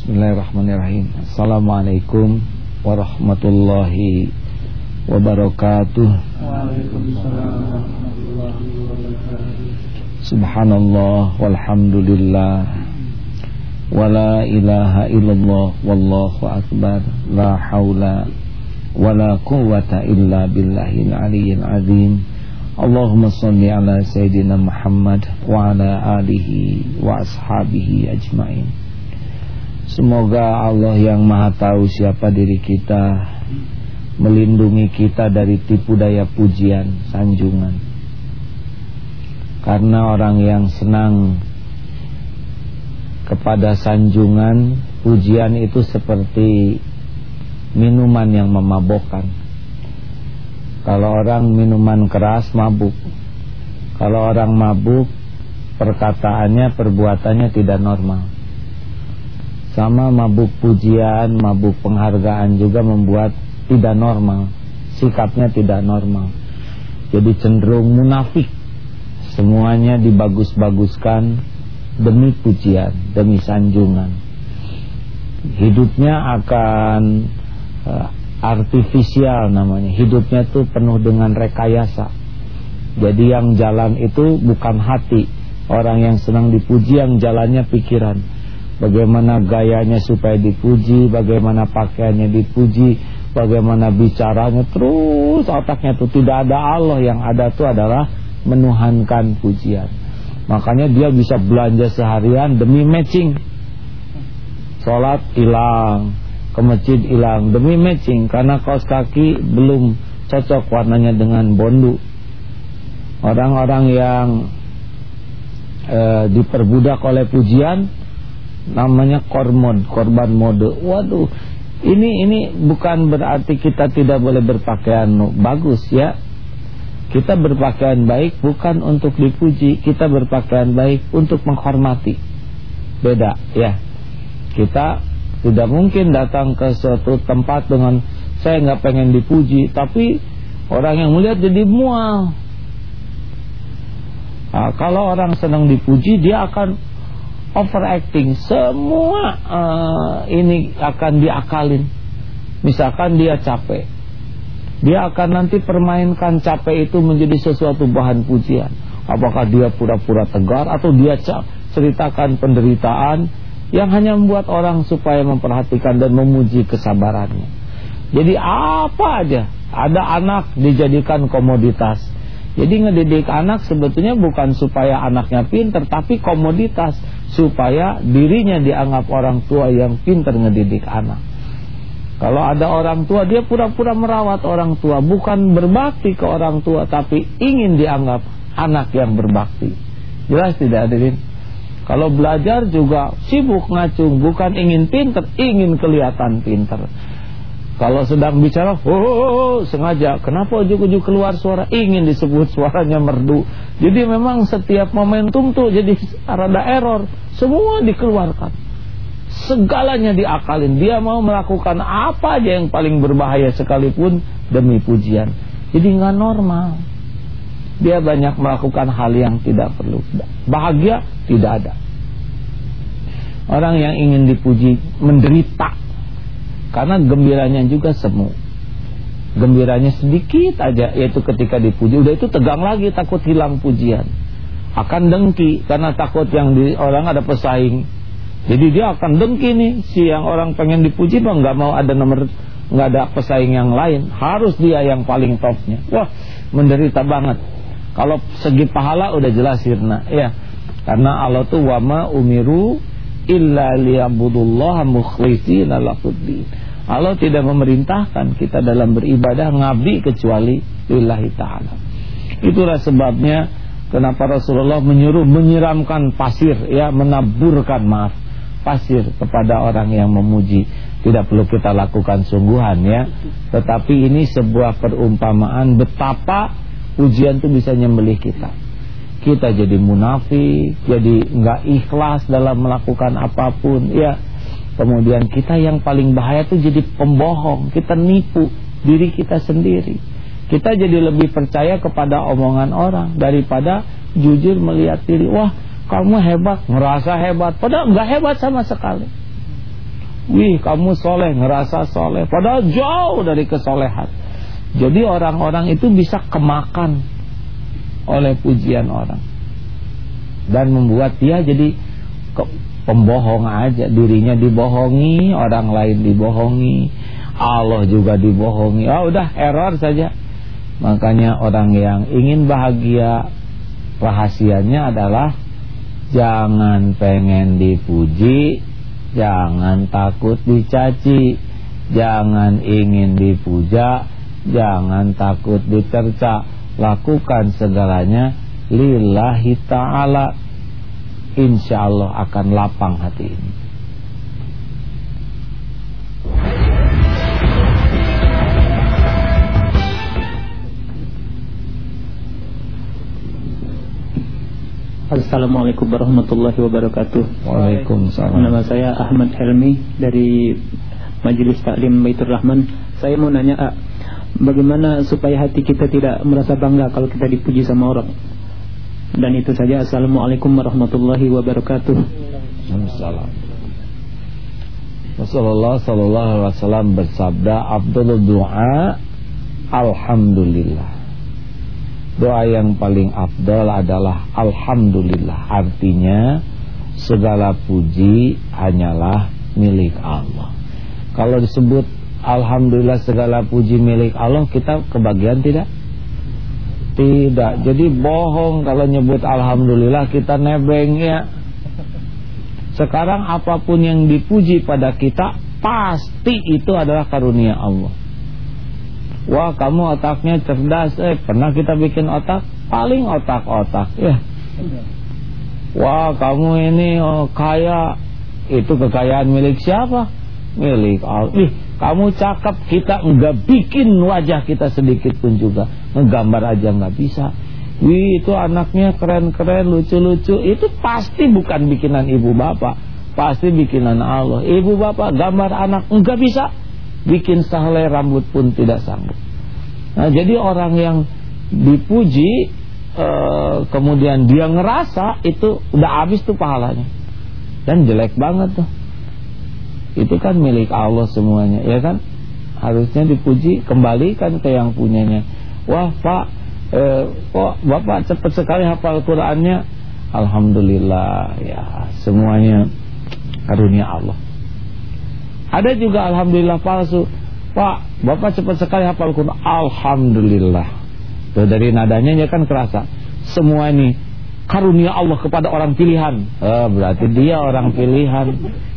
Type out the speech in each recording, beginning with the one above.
Bismillahirrahmanirrahim. Assalamualaikum warahmatullahi wabarakatuh. Waalaikumsalam warahmatullahi wabarakatuh. Subhanallah walhamdulillah wala ilaha illallah wallahu akbar. La haula wala quwwata illa billahil aliyyil azim. Allahumma shalli ala sayyidina Muhammad wa ala alihi wa ashabihi ajmain. Semoga Allah yang maha tahu siapa diri kita melindungi kita dari tipu daya pujian, sanjungan. Karena orang yang senang kepada sanjungan, pujian itu seperti minuman yang memabukkan. Kalau orang minuman keras, mabuk. Kalau orang mabuk, perkataannya, perbuatannya tidak normal. Sama mabuk pujian, mabuk penghargaan juga membuat tidak normal. Sikapnya tidak normal. Jadi cenderung munafik. Semuanya dibagus-baguskan demi pujian, demi sanjungan. Hidupnya akan artifisial namanya. Hidupnya tuh penuh dengan rekayasa. Jadi yang jalan itu bukan hati. Orang yang senang dipuji, yang jalannya pikiran. Bagaimana gayanya supaya dipuji, bagaimana pakaiannya dipuji, bagaimana bicaranya, terus otaknya itu tidak ada Allah. Yang ada itu adalah menuhankan pujian. Makanya dia bisa belanja seharian demi matching. Sholat hilang, ke masjid hilang demi matching. Karena kaos kaki belum cocok warnanya dengan bondu. Orang-orang yang diperbudak oleh pujian namanya korban mode. Waduh, ini bukan berarti kita tidak boleh berpakaian bagus ya. Kita berpakaian baik bukan untuk dipuji, kita berpakaian baik untuk menghormati. Beda ya. Kita tidak mungkin datang ke suatu tempat dengan saya nggak pengen dipuji, tapi orang yang melihat jadi mual. Nah, kalau orang senang dipuji, dia akan overacting, semua ini akan diakalin. Misalkan dia capek, dia akan nanti permainkan capek itu menjadi sesuatu bahan pujian. Apakah dia pura-pura tegar atau dia ceritakan penderitaan yang hanya membuat orang supaya memperhatikan dan memuji kesabarannya. Jadi apa aja, ada anak dijadikan komoditas. Jadi ngedidik anak sebetulnya bukan supaya anaknya pintar, tapi komoditas, supaya dirinya dianggap orang tua yang pintar ngedidik anak. Kalau ada orang tua, dia pura-pura merawat orang tua, bukan berbakti ke orang tua, tapi ingin dianggap anak yang berbakti. Jelas tidak hadirin? Kalau belajar juga sibuk ngacung, bukan ingin pintar, ingin kelihatan pintar. Kalau sedang bicara, sengaja. Kenapa ujuk-ujuk keluar suara? Ingin disebut suaranya merdu. Jadi memang setiap momentum tuh jadi rada error. Semua dikeluarkan, segalanya diakalin. Dia mau melakukan apa aja yang paling berbahaya sekalipun demi pujian. Jadi nggak normal. Dia banyak melakukan hal yang tidak perlu. Bahagia tidak ada. Orang yang ingin dipuji menderita, karena gembiranya juga semu. Gembiranya sedikit aja, yaitu ketika dipuji. Udah itu tegang lagi, takut hilang pujian. Akan dengki, karena takut yang orang ada pesaing. Jadi dia akan dengki nih, si yang orang pengen dipuji bang, nggak mau ada nomor, nggak ada pesaing yang lain, harus dia yang paling topnya. Wah, menderita banget. Kalau segi pahala udah jelas sirna ya. Karena Allah tuh wama umiru illa liya'budullaha mukhlishina lahuddin. Allah tidak memerintahkan kita dalam beribadah ngabdi kecuali lillahi ta'ala. Itulah sebabnya kenapa Rasulullah menyuruh menyiramkan pasir ya, menaburkan pasir kepada orang yang memuji. Tidak perlu kita lakukan sungguhan ya, tetapi ini sebuah perumpamaan betapa pujian itu bisa nyembelih kita. Kita jadi munafik, jadi nggak ikhlas dalam melakukan apapun ya. Kemudian kita yang paling bahaya itu jadi pembohong. Kita nipu diri kita sendiri. Kita jadi lebih percaya kepada omongan orang daripada jujur melihat diri. Wah, kamu hebat, merasa hebat, padahal nggak hebat sama sekali. Wih, kamu soleh, ngerasa soleh, padahal jauh dari kesolehan. Jadi orang-orang itu bisa kemakan oleh pujian orang dan membuat dia jadi pembohong aja. Dirinya dibohongi, orang lain dibohongi, Allah juga dibohongi. Udah error saja. Makanya orang yang ingin bahagia, rahasianya adalah jangan pengen dipuji, jangan takut dicaci, jangan ingin dipuja, jangan takut dicerca. Lakukan segalanya lillahi ta'ala. Insya Allah akan lapang hati ini. Assalamualaikum warahmatullahi wabarakatuh. Waalaikumsalam. Nama saya Ahmad Helmi dari Majelis Taklim Baitur Rahman. Saya mau nanya, bagaimana supaya hati kita tidak merasa bangga kalau kita dipuji sama orang? Dan itu saja. Assalamualaikum warahmatullahi wabarakatuh. Waalaikumsalam. Rasulullah sallallahu alaihi wasallam bersabda, afdhalud du'a alhamdulillah. Doa yang paling afdal adalah alhamdulillah. Artinya segala puji hanyalah milik Allah. Kalau disebut alhamdulillah segala puji milik Allah, kita kebagian tidak? Tidak. Jadi bohong kalau nyebut alhamdulillah, kita nebeng ya. Sekarang apapun yang dipuji pada kita, pasti itu adalah karunia Allah. Wah, kamu otaknya cerdas. Pernah kita bikin otak? Paling otak-otak ya. Wah, kamu ini kaya. Itu kekayaan milik siapa? Milik Allah. Kamu cakep, kita enggak bikin wajah kita sedikit pun juga. Ngegambar aja enggak bisa. Wih, itu anaknya keren-keren, lucu-lucu. Itu pasti bukan bikinan ibu bapak, pasti bikinan Allah. Ibu bapak gambar anak enggak bisa. Bikin sehelai rambut pun tidak sanggup. Nah, jadi orang yang dipuji kemudian dia ngerasa, itu udah habis tuh pahalanya. Dan jelek banget tuh. Itu kan milik Allah semuanya, ya kan? Harusnya dipuji, kembalikan ke yang punyanya. Wah, Pak, kok Bapak cepat sekali hafal Qur'annya? Alhamdulillah, ya, semuanya karunia Allah. Ada juga alhamdulillah palsu. Pak, Bapak cepat sekali hafal Quran. Alhamdulillah. Tuh, dari nadanya ya kan kerasa. Semua ini karunia Allah kepada orang pilihan. Berarti dia orang pilihan.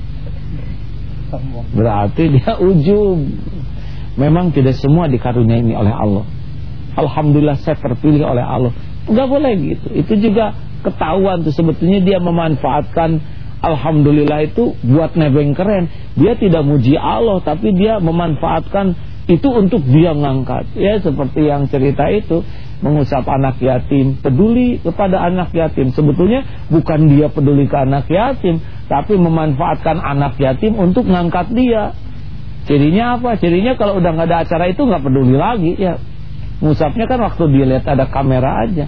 Berarti dia ujub. Memang tidak semua dikaruniai oleh Allah. Alhamdulillah saya terpilih oleh Allah. Enggak boleh gitu. Itu juga ketahuan tuh, sebetulnya dia memanfaatkan alhamdulillah itu buat nebeng keren. Dia tidak muji Allah, tapi dia memanfaatkan itu untuk dia ngangkat. Ya, seperti yang cerita itu, mengusap anak yatim, peduli kepada anak yatim. Sebetulnya bukan dia peduli ke anak yatim, tapi memanfaatkan anak yatim untuk ngangkat dia. Cirinya apa? Cirinya kalau udah gak ada acara itu gak peduli lagi ya. Ngusapnya kan waktu dilihat ada kamera aja.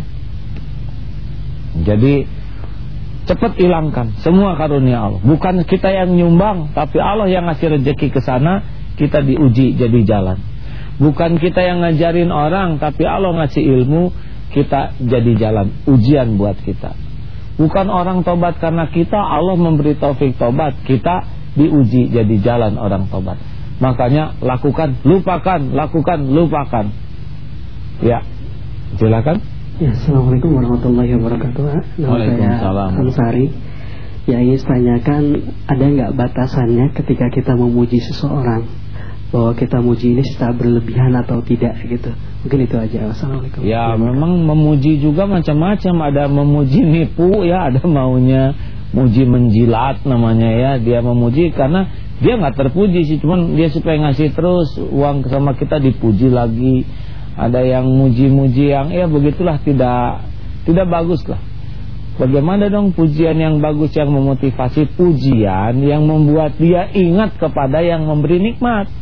Jadi cepat hilangkan semua karunia Allah. Bukan kita yang nyumbang, tapi Allah yang ngasih rezeki ke sana, kita diuji jadi jalan. Bukan kita yang ngajarin orang, tapi Allah ngasih ilmu, kita jadi jalan, ujian buat kita. Bukan orang tobat karena kita, Allah memberi taufik tobat, kita diuji jadi jalan orang tobat. Makanya lakukan, lupakan, lakukan, lupakan. Ya, silakan. Ya, Assalamualaikum warahmatullahi wabarakatuh. Waalaikumsalam. Ansari. Ya, ingin tanyakan, ada nggak batasannya ketika kita memuji seseorang, bahwa kita muji ini secara berlebihan atau tidak gitu? Mungkin itu aja. Assalamualaikum. Ya, memang memuji juga macam-macam. Ada memuji nipu ya, ada maunya muji menjilat namanya ya. Dia memuji karena dia nggak terpuji sih, cuman dia supaya ngasih terus uang sama kita, dipuji lagi. Ada yang muji-muji yang ya begitulah, tidak bagus lah. Bagaimana dong pujian yang bagus, yang memotivasi? Pujian yang membuat dia ingat kepada yang memberi nikmat.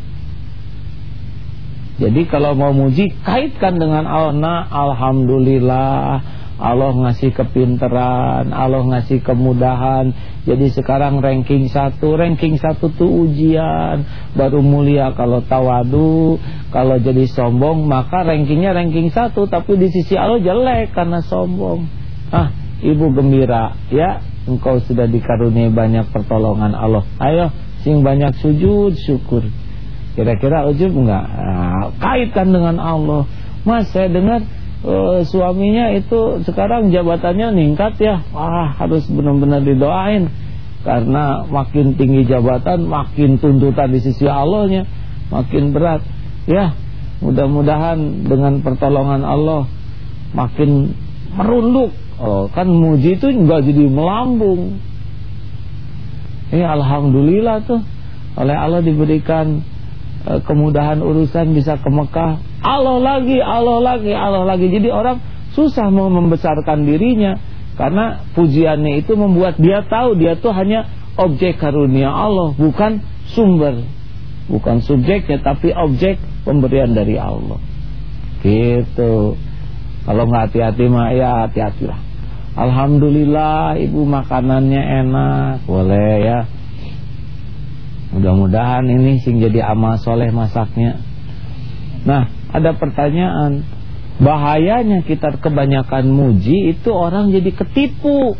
Jadi kalau mau muji, kaitkan dengan Allah. Alhamdulillah, Allah ngasih kepinteran, Allah ngasih kemudahan. Jadi sekarang ranking 1 tuh ujian. Baru mulia kalau tawadu. Kalau jadi sombong maka rankingnya ranking 1, tapi di sisi Allah jelek karena sombong. Ibu gembira ya, engkau sudah dikaruniai banyak pertolongan Allah. Ayo sing banyak sujud syukur. Kira-kira ujub enggak? Kaitkan dengan Allah. Mas, saya dengar suaminya itu sekarang jabatannya meningkat ya. Harus benar-benar didoain, karena makin tinggi jabatan makin tuntutan di sisi Allahnya makin berat ya. Mudah-mudahan dengan pertolongan Allah makin merunduk. Kan muji itu enggak jadi melambung. Alhamdulillah tuh, oleh Allah diberikan kemudahan urusan, bisa ke Mekah. Allah lagi. Jadi orang susah mau membesarkan dirinya, karena pujiannya itu membuat dia tahu dia tuh hanya objek karunia Allah, bukan sumber, bukan subjeknya, tapi objek pemberian dari Allah. Gitu. Kalau nggak hati-hati mah ya hati-hatilah. Alhamdulillah ibu makanannya enak, boleh ya. Mudah-mudahan ini sing jadi amal soleh masaknya. Nah, ada pertanyaan, bahayanya kita kebanyakan muji itu orang jadi ketipu.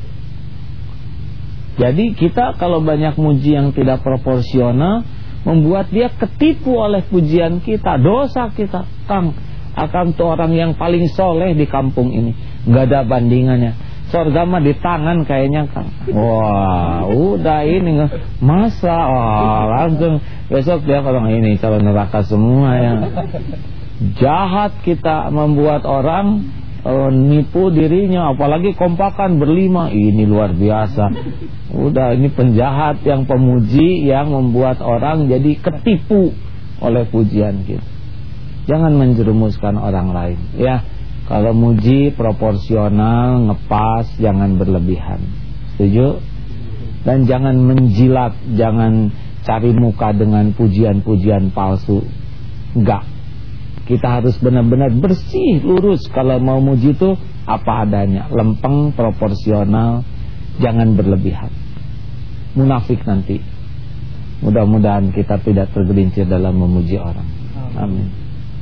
Jadi kita kalau banyak muji yang tidak proporsional, membuat dia ketipu oleh pujian kita. Dosa kita. Kang, Akang tuh orang yang paling soleh di kampung ini, gak ada bandingannya. Surga mah di tangan kayaknya, Kang. Wah, udah ini masa langsung besok dia kalau ini calon neraka semua ya. Jahat kita membuat orang nipu dirinya, apalagi kompakan berlima, ini luar biasa. Udah, ini penjahat yang pemuji yang membuat orang jadi ketipu oleh pujian kita. Jangan menjerumuskan orang lain ya. Kalau muji proporsional, ngepas, jangan berlebihan. Setuju? Dan jangan menjilat, jangan cari muka dengan pujian-pujian palsu. Enggak. Kita harus benar-benar bersih, lurus. Kalau mau muji itu apa adanya, lempeng, proporsional, jangan berlebihan. Munafik nanti. Mudah-mudahan kita tidak tergelincir dalam memuji orang. Amin.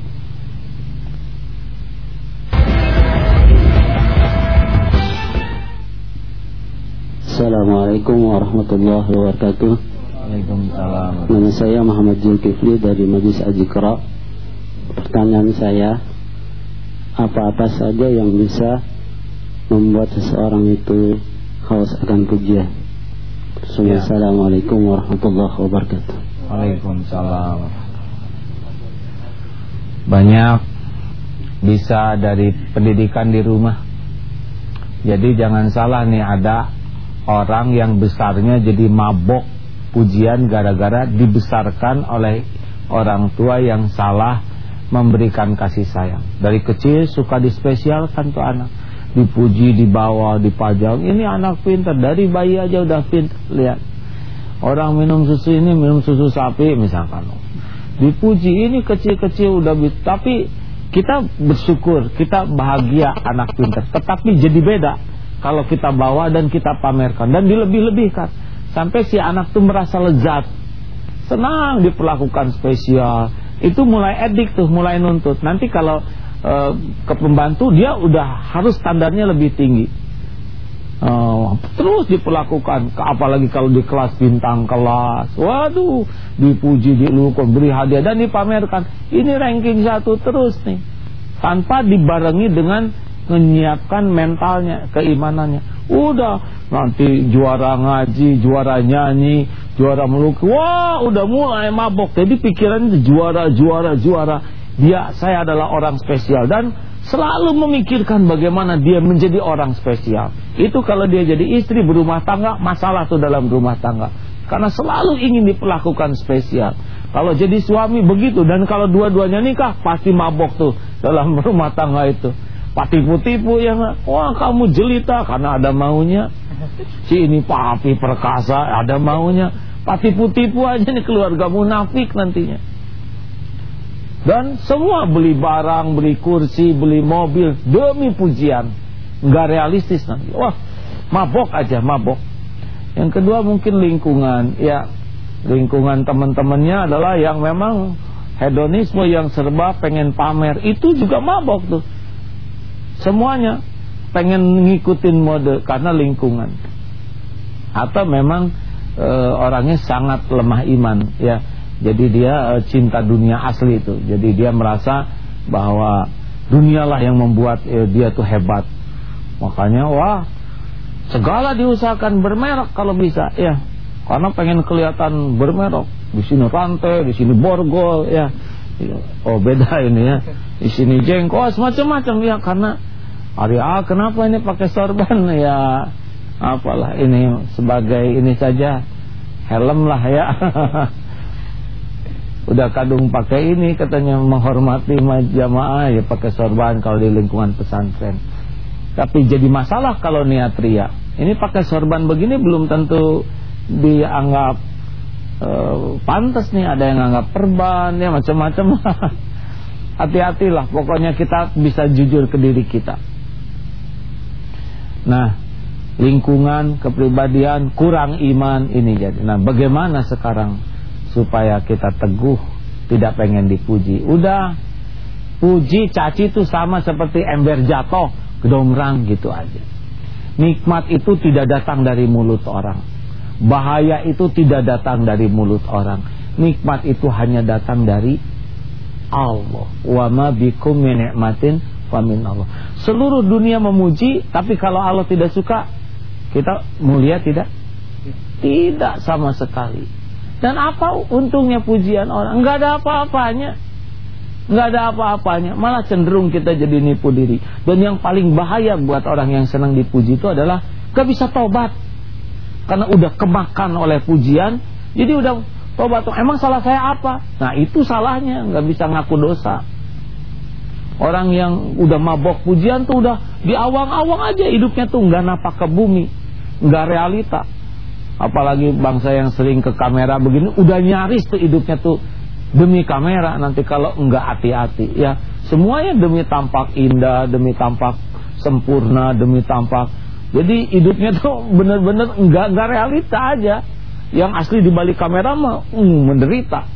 Assalamualaikum warahmatullahi wabarakatuh. Waalaikumsalam. Nama saya Muhammad Zulkifli dari Majlis Al-Iqra. Pertanyaan saya, apa-apa saja yang bisa membuat seseorang itu haus akan pujian? Assalamualaikum warahmatullahi wabarakatuh. Waalaikumsalam. Banyak bisa dari pendidikan di rumah. Jadi jangan salah nih, ada orang yang besarnya jadi mabok pujian gara-gara dibesarkan oleh orang tua yang salah memberikan kasih sayang. Dari kecil suka dispesialkan tuh anak, dipuji, dibawa, dipajang. Ini anak pintar, dari bayi aja udah pintar. Lihat, orang minum susu ini, minum susu sapi misalkan, dipuji, ini kecil-kecil udah tapi kita bersyukur, kita bahagia anak pintar. Tetapi jadi beda kalau kita bawa dan kita pamerkan dan dilebih-lebihkan, sampai si anak tuh merasa lezat, senang diperlakukan spesial. Itu mulai edik tuh, mulai nuntut. Nanti kalau ke pembantu dia udah harus standarnya lebih tinggi. Terus diperlakukan, apalagi kalau di kelas bintang kelas, waduh, dipuji, dilukon, beri hadiah dan dipamerkan. Ini ranking 1 terus nih, tanpa dibarengi dengan menyiapkan mentalnya, keimanannya. Udah nanti juara ngaji, juara nyanyi, juara melukis, wah udah mulai mabok. Jadi pikirannya juara. Dia, saya adalah orang spesial, dan selalu memikirkan bagaimana dia menjadi orang spesial. Itu kalau dia jadi istri berumah tangga, masalah tuh dalam rumah tangga, karena selalu ingin diperlakukan spesial. Kalau jadi suami begitu, dan kalau dua-duanya nikah pasti mabok tuh dalam rumah tangga itu. Tipu-tipu ya, wah kamu jelita karena ada maunya. Si ini papi perkasa, ada maunya. Tipu-tipu aja nih, keluarga munafik nantinya. Dan semua beli barang, beli kursi, beli mobil demi pujian. nggak realistis nanti. Wah, mabok aja, mabok. Yang kedua mungkin lingkungan, ya lingkungan teman-temannya adalah yang memang hedonisme, yang serba pengen pamer, itu juga mabok tuh. Semuanya pengen ngikutin mode karena lingkungan. Atau memang orangnya sangat lemah iman, ya. Jadi dia cinta dunia asli itu. Jadi dia merasa bahwa dunialah yang membuat dia tuh hebat. Makanya wah, segala diusahakan bermerek kalau bisa, ya. Karena pengen kelihatan bermerek. Di sini rantai, di sini borgol, ya. Oh beda ini ya. Di sini jengkos, macam-macam ya. Karena kenapa ini pakai sorban, ya. Apalah ini sebagai ini saja, helm lah ya. Udah kadung pakai ini katanya menghormati jamaah, ya pakai sorban kalau di lingkungan pesantren. Tapi jadi masalah kalau niat ria. Ini pakai sorban begini belum tentu dianggap pantas nih, ada yang anggap perban, ya macam-macam. Hati-hatilah, pokoknya kita bisa jujur ke diri kita. Nah, lingkungan, kepribadian, kurang iman ini jadi. Nah, bagaimana sekarang supaya kita teguh, tidak pengen dipuji? Udah, puji, caci itu sama seperti ember jatuh, gedomrang gitu aja. Nikmat itu tidak datang dari mulut orang. Bahaya itu tidak datang dari mulut orang. Nikmat itu hanya datang dari Allah. Wa ma bikum min ni'matin fa min Allah. Seluruh dunia memuji, tapi kalau Allah tidak suka, kita mulia tidak? Tidak sama sekali. Dan apa untungnya pujian orang? Enggak ada apa-apanya. Enggak ada apa-apanya. Malah cenderung kita jadi nipu diri. Dan yang paling bahaya buat orang yang senang dipuji itu adalah gak bisa tobat. Karena udah kemakan oleh pujian, jadi udah tobat. Emang salah saya apa? Nah itu salahnya, gak bisa ngaku dosa. Orang yang udah mabok pujian tuh udah di awang-awang aja hidupnya tuh, nggak napak ke bumi, nggak realita. Apalagi bangsa yang sering ke kamera begini, udah nyaris tuh hidupnya tuh demi kamera. Nanti kalau nggak hati-hati, ya semuanya demi tampak indah, demi tampak sempurna, demi tampak. Jadi hidupnya tuh bener-bener nggak realita aja. Yang asli di balik kamera mah menderita.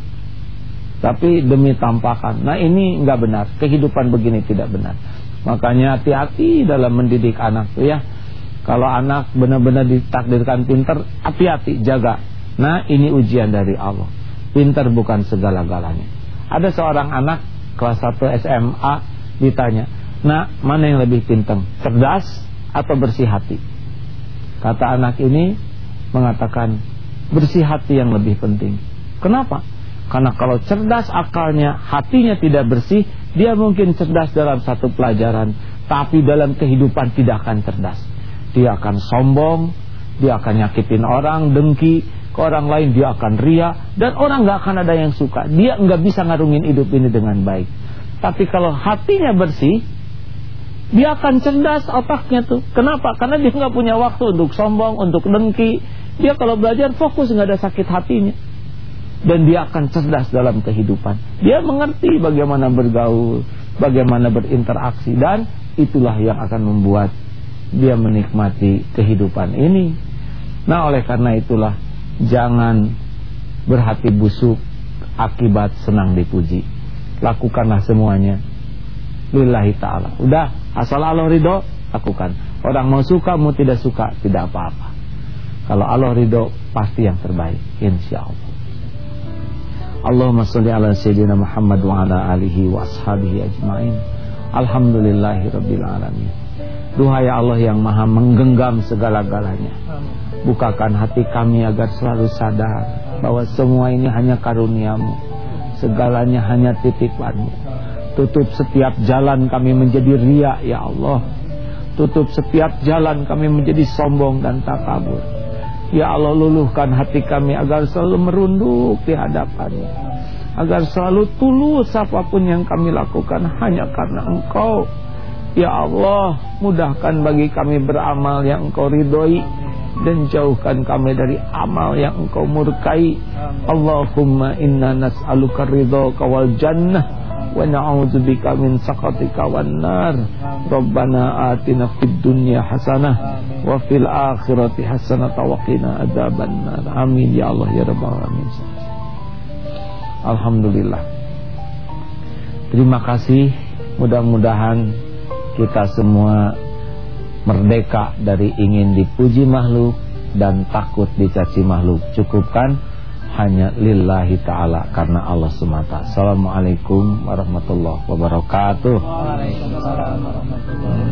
Tapi demi tampakan. Nah ini nggak benar. Kehidupan begini tidak benar. Makanya hati-hati dalam mendidik anak tuh ya. Kalau anak benar-benar ditakdirkan pintar, hati-hati, jaga. Nah ini ujian dari Allah. Pintar bukan segala-galanya. Ada seorang anak kelas 1 SMA ditanya, nah mana yang lebih pintar, cerdas atau bersih hati? Kata anak ini mengatakan bersih hati yang lebih penting. Kenapa? Karena kalau cerdas akalnya, hatinya tidak bersih, dia mungkin cerdas dalam satu pelajaran, tapi dalam kehidupan tidak akan cerdas. Dia akan sombong, dia akan nyakitin orang, dengki ke orang lain, dia akan ria, dan orang gak akan ada yang suka. Dia gak bisa ngarungin hidup ini dengan baik. Tapi kalau hatinya bersih, dia akan cerdas otaknya tuh. Kenapa? Karena dia gak punya waktu untuk sombong, untuk dengki. Dia kalau belajar fokus, gak ada sakit hatinya. Dan dia akan cerdas dalam kehidupan. Dia mengerti bagaimana bergaul, bagaimana berinteraksi, dan itulah yang akan membuat dia menikmati kehidupan ini. Nah oleh karena itulah, jangan berhati busuk akibat senang dipuji. Lakukanlah semuanya lillahi ta'ala. Udah, asal Allah ridho, lakukan. Orang mau suka, mau tidak suka, tidak apa-apa. Kalau Allah ridho, pasti yang terbaik, insya Allah. Allahumma salli ala sayyidina Muhammad wa ala alihi wa ashabihi ajma'in. Alhamdulillahi rabbil alamin. Duhai Allah yang maha menggenggam segala-galanya, bukakan hati kami agar selalu sadar bahwa semua ini hanya karunia-Mu, segalanya hanya titipan-Mu. Tutup setiap jalan kami menjadi riya ya Allah. Tutup setiap jalan kami menjadi sombong dan takabur. Ya Allah, luluhkan hati kami agar selalu merunduk di hadapan-Mu, agar selalu tulus apapun yang kami lakukan hanya karena Engkau. Ya Allah, mudahkan bagi kami beramal yang Engkau ridhoi, dan jauhkan kami dari amal yang Engkau murkai. Allahumma inna nas'aluka ridhaka wal jannah wa na'udzubika min sakhatika wan nar. Rabbana atina fid dunya hasanah wa fil akhirati hasanah wa qina adzabannar. Amin ya Allah ya rabbal alamin. Alhamdulillah. Terima kasih. Mudah-mudahan kita semua merdeka dari ingin dipuji makhluk dan takut dicaci makhluk. Cukupkan hanya lillahi ta'ala, karena Allah semata. Assalamualaikum warahmatullahi wabarakatuh. Waalaikumsalam warahmatullahi wabarakatuh.